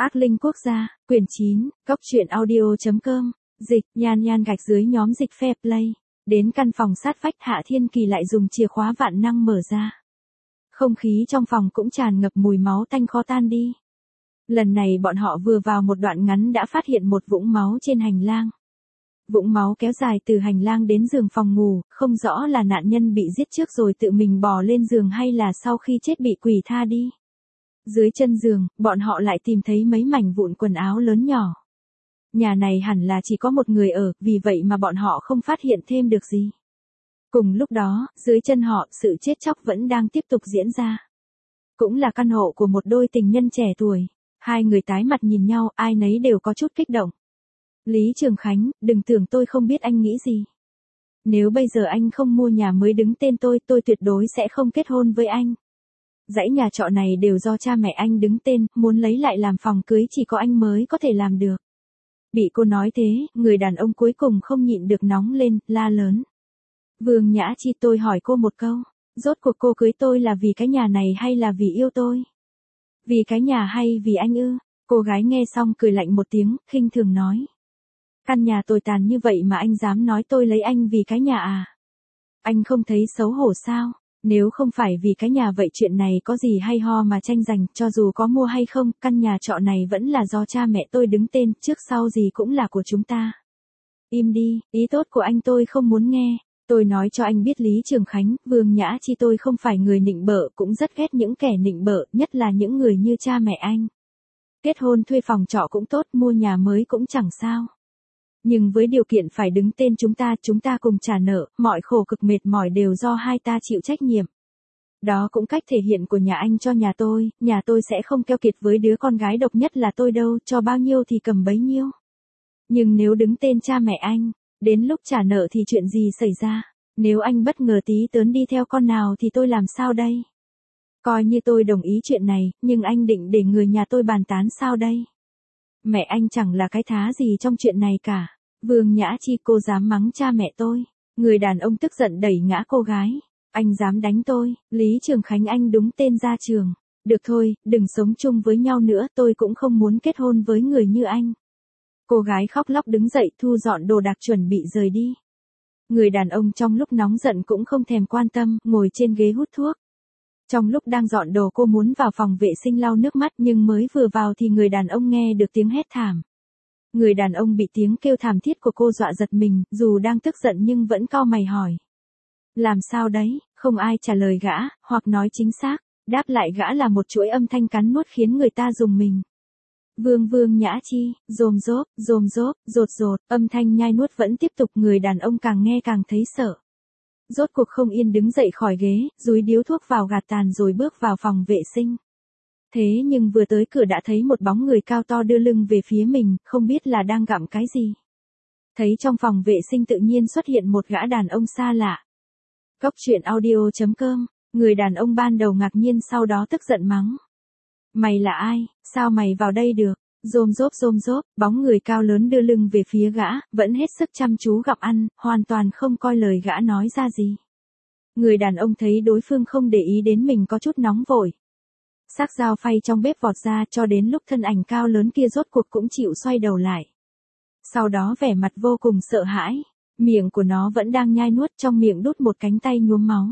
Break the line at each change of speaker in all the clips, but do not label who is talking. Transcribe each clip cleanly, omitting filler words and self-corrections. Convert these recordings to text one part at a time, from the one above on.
Ác Linh Quốc gia, quyển 9, Cốc truyện audio.com, dịch, nhan nhan gạch dưới nhóm dịch fair play. Đến căn phòng sát vách Hạ Thiên Kỳ lại dùng chìa khóa vạn năng mở ra. Không khí trong phòng cũng tràn ngập mùi máu tanh khó tan đi. Lần này bọn họ vừa vào một đoạn ngắn đã phát hiện một vũng máu trên hành lang. Vũng máu kéo dài từ hành lang đến giường phòng ngủ, không rõ là nạn nhân bị giết trước rồi tự mình bò lên giường hay là sau khi chết bị quỷ tha đi. Dưới chân giường, bọn họ lại tìm thấy mấy mảnh vụn quần áo lớn nhỏ. Nhà này hẳn là chỉ có một người ở, vì vậy mà bọn họ không phát hiện thêm được gì. Cùng lúc đó, dưới chân họ, sự chết chóc vẫn đang tiếp tục diễn ra. Cũng là căn hộ của một đôi tình nhân trẻ tuổi. Hai người tái mặt nhìn nhau, ai nấy đều có chút kích động. Lý Trường Khánh, đừng tưởng tôi không biết anh nghĩ gì. Nếu bây giờ anh không mua nhà mới đứng tên tôi tuyệt đối sẽ không kết hôn với anh. Dãy nhà trọ này đều do cha mẹ anh đứng tên, muốn lấy lại làm phòng cưới chỉ có anh mới có thể làm được. Bị cô nói thế, người đàn ông cuối cùng không nhịn được nóng lên, la lớn. Vương Nhã Chi, tôi hỏi cô một câu, rốt cuộc cô cưới tôi là vì cái nhà này hay là vì yêu tôi? Vì cái nhà hay vì anh ư? Cô gái nghe xong cười lạnh một tiếng, khinh thường nói. Căn nhà tồi tàn như vậy mà anh dám nói tôi lấy anh vì cái nhà à? Anh không thấy xấu hổ sao? Nếu không phải vì cái nhà vậy chuyện này có gì hay ho mà tranh giành, cho dù có mua hay không, căn nhà trọ này vẫn là do cha mẹ tôi đứng tên, trước sau gì cũng là của chúng ta. Im đi, ý tốt của anh tôi không muốn nghe. Tôi nói cho anh biết Lý Trường Khánh, Vương Nhã Chi, tôi không phải người nịnh bợ, cũng rất ghét những kẻ nịnh bợ, nhất là những người như cha mẹ anh. Kết hôn thuê phòng trọ cũng tốt, mua nhà mới cũng chẳng sao. Nhưng với điều kiện phải đứng tên chúng ta cùng trả nợ, mọi khổ cực mệt mỏi đều do hai ta chịu trách nhiệm. Đó cũng cách thể hiện của nhà anh cho nhà tôi sẽ không keo kiệt với đứa con gái độc nhất là tôi đâu, cho bao nhiêu thì cầm bấy nhiêu. Nhưng nếu đứng tên cha mẹ anh, đến lúc trả nợ thì chuyện gì xảy ra? Nếu anh bất ngờ tí tớn đi theo con nào thì tôi làm sao đây? Coi như tôi đồng ý chuyện này, nhưng anh định để người nhà tôi bàn tán sao đây? Mẹ anh chẳng là cái thá gì trong chuyện này cả. Vương Nhã Chi, cô dám mắng cha mẹ tôi. Người đàn ông tức giận đẩy ngã cô gái. Anh dám đánh tôi. Lý Trường Khánh, anh đúng tên ra trường. Được thôi, đừng sống chung với nhau nữa, tôi cũng không muốn kết hôn với người như anh. Cô gái khóc lóc đứng dậy thu dọn đồ đạc chuẩn bị rời đi. Người đàn ông trong lúc nóng giận cũng không thèm quan tâm, ngồi trên ghế hút thuốc. Trong lúc đang dọn đồ cô muốn vào phòng vệ sinh lau nước mắt nhưng mới vừa vào thì người đàn ông nghe được tiếng hét thảm. Người đàn ông bị tiếng kêu thảm thiết của cô dọa giật mình, dù đang tức giận nhưng vẫn cau mày hỏi. Làm sao đấy? Không ai trả lời gã, hoặc nói chính xác, đáp lại gã là một chuỗi âm thanh cắn nuốt khiến người ta rùng mình. Vương Nhã Chi, rồm rốp, rột, âm thanh nhai nuốt vẫn tiếp tục, người đàn ông càng nghe càng thấy sợ. Rốt cuộc không yên đứng dậy khỏi ghế, dúi điếu thuốc vào gạt tàn rồi bước vào phòng vệ sinh. Thế nhưng vừa tới cửa đã thấy một bóng người cao to đưa lưng về phía mình, không biết là đang gặm cái gì. Thấy trong phòng vệ sinh tự nhiên xuất hiện một gã đàn ông xa lạ. Cốc truyện audio.com, người đàn ông ban đầu ngạc nhiên sau đó tức giận mắng. Mày là ai, sao mày vào đây được? Rôm rốp, bóng người cao lớn đưa lưng về phía gã, vẫn hết sức chăm chú gặm ăn, hoàn toàn không coi lời gã nói ra gì. Người đàn ông thấy đối phương không để ý đến mình có chút nóng vội. Xác dao phay trong bếp vọt ra cho đến lúc thân ảnh cao lớn kia rốt cuộc cũng chịu xoay đầu lại. Sau đó vẻ mặt vô cùng sợ hãi, miệng của nó vẫn đang nhai nuốt, trong miệng đút một cánh tay nhuốm máu.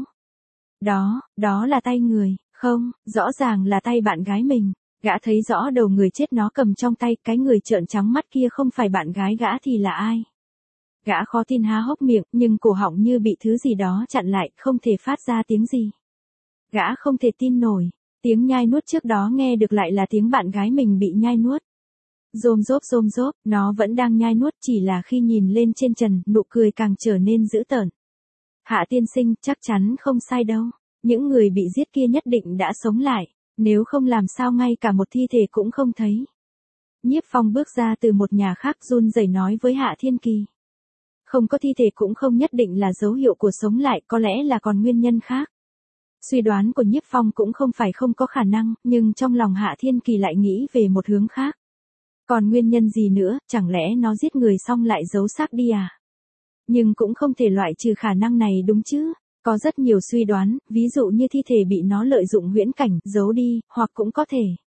Đó là tay người, không, rõ ràng là tay bạn gái mình. Gã thấy rõ đầu người chết nó cầm trong tay, cái người trợn trắng mắt kia không phải bạn gái gã thì là ai? Gã khó tin há hốc miệng, nhưng cổ họng như bị thứ gì đó chặn lại, không thể phát ra tiếng gì. Gã không thể tin nổi, tiếng nhai nuốt trước đó nghe được lại là tiếng bạn gái mình bị nhai nuốt. Rôm rốp, nó vẫn đang nhai nuốt, chỉ là khi nhìn lên trên trần, nụ cười càng trở nên dữ tợn. Hạ tiên sinh, chắc chắn không sai đâu. Những người bị giết kia nhất định đã sống lại. Nếu không làm sao ngay cả một thi thể cũng không thấy. Nhiếp Phong bước ra từ một nhà khác run rẩy nói với Hạ Thiên Kỳ. Không có thi thể cũng không nhất định là dấu hiệu của sống lại, có lẽ là còn nguyên nhân khác. Suy đoán của Nhiếp Phong cũng không phải không có khả năng, nhưng trong lòng Hạ Thiên Kỳ lại nghĩ về một hướng khác. Còn nguyên nhân gì nữa, chẳng lẽ nó giết người xong lại giấu xác đi à? Nhưng cũng không thể loại trừ khả năng này đúng chứ. Có rất nhiều suy đoán, ví dụ như thi thể bị nó lợi dụng huyễn cảnh, giấu đi, hoặc cũng có thể.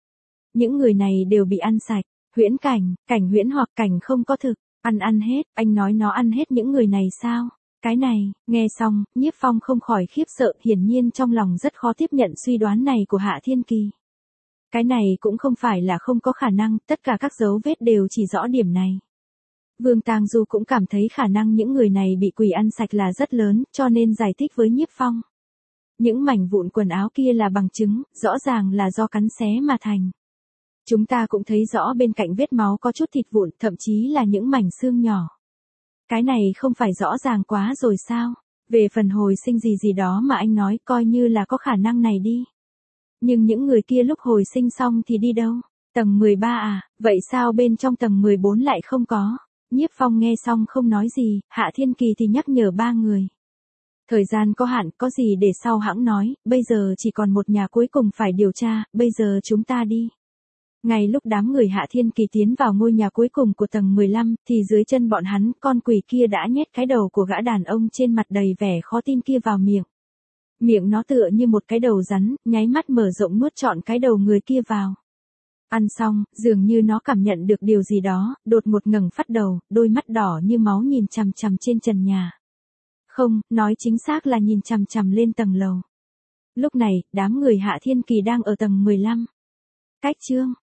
Những người này đều bị ăn sạch. Huyễn Cảnh, Cảnh Huyễn hoặc Cảnh không có thực. Ăn hết, anh nói nó ăn hết những người này sao? Cái này, nghe xong, Nhiếp Phong không khỏi khiếp sợ, hiển nhiên trong lòng rất khó tiếp nhận suy đoán này của Hạ Thiên Kỳ. Cái này cũng không phải là không có khả năng, tất cả các dấu vết đều chỉ rõ điểm này. Vương Tang Du cũng cảm thấy khả năng những người này bị quỷ ăn sạch là rất lớn, cho nên giải thích với Nhiếp Phong. Những mảnh vụn quần áo kia là bằng chứng, rõ ràng là do cắn xé mà thành. Chúng ta cũng thấy rõ bên cạnh vết máu có chút thịt vụn, thậm chí là những mảnh xương nhỏ. Cái này không phải rõ ràng quá rồi sao? Về phần hồi sinh gì đó mà anh nói, coi như là có khả năng này đi. Nhưng những người kia lúc hồi sinh xong thì đi đâu? Tầng 13 à, vậy sao bên trong tầng 14 lại không có? Nhiếp Phong nghe xong không nói gì, Hạ Thiên Kỳ thì nhắc nhở ba người. Thời gian có hạn, có gì để sau hãng nói, bây giờ chỉ còn một nhà cuối cùng phải điều tra, bây giờ chúng ta đi. Ngay lúc đám người Hạ Thiên Kỳ tiến vào ngôi nhà cuối cùng của tầng 15, thì dưới chân bọn hắn, con quỷ kia đã nhét cái đầu của gã đàn ông trên mặt đầy vẻ khó tin kia vào miệng. Miệng nó tựa như một cái đầu rắn, nháy mắt mở rộng nuốt trọn cái đầu người kia vào. Ăn xong, dường như nó cảm nhận được điều gì đó, đột ngột ngẩng phát đầu, đôi mắt đỏ như máu nhìn chằm chằm trên trần nhà. Không, nói chính xác là nhìn chằm chằm lên tầng lầu. Lúc này, đám người Hạ Thiên Kỳ đang ở tầng 15. Cách chương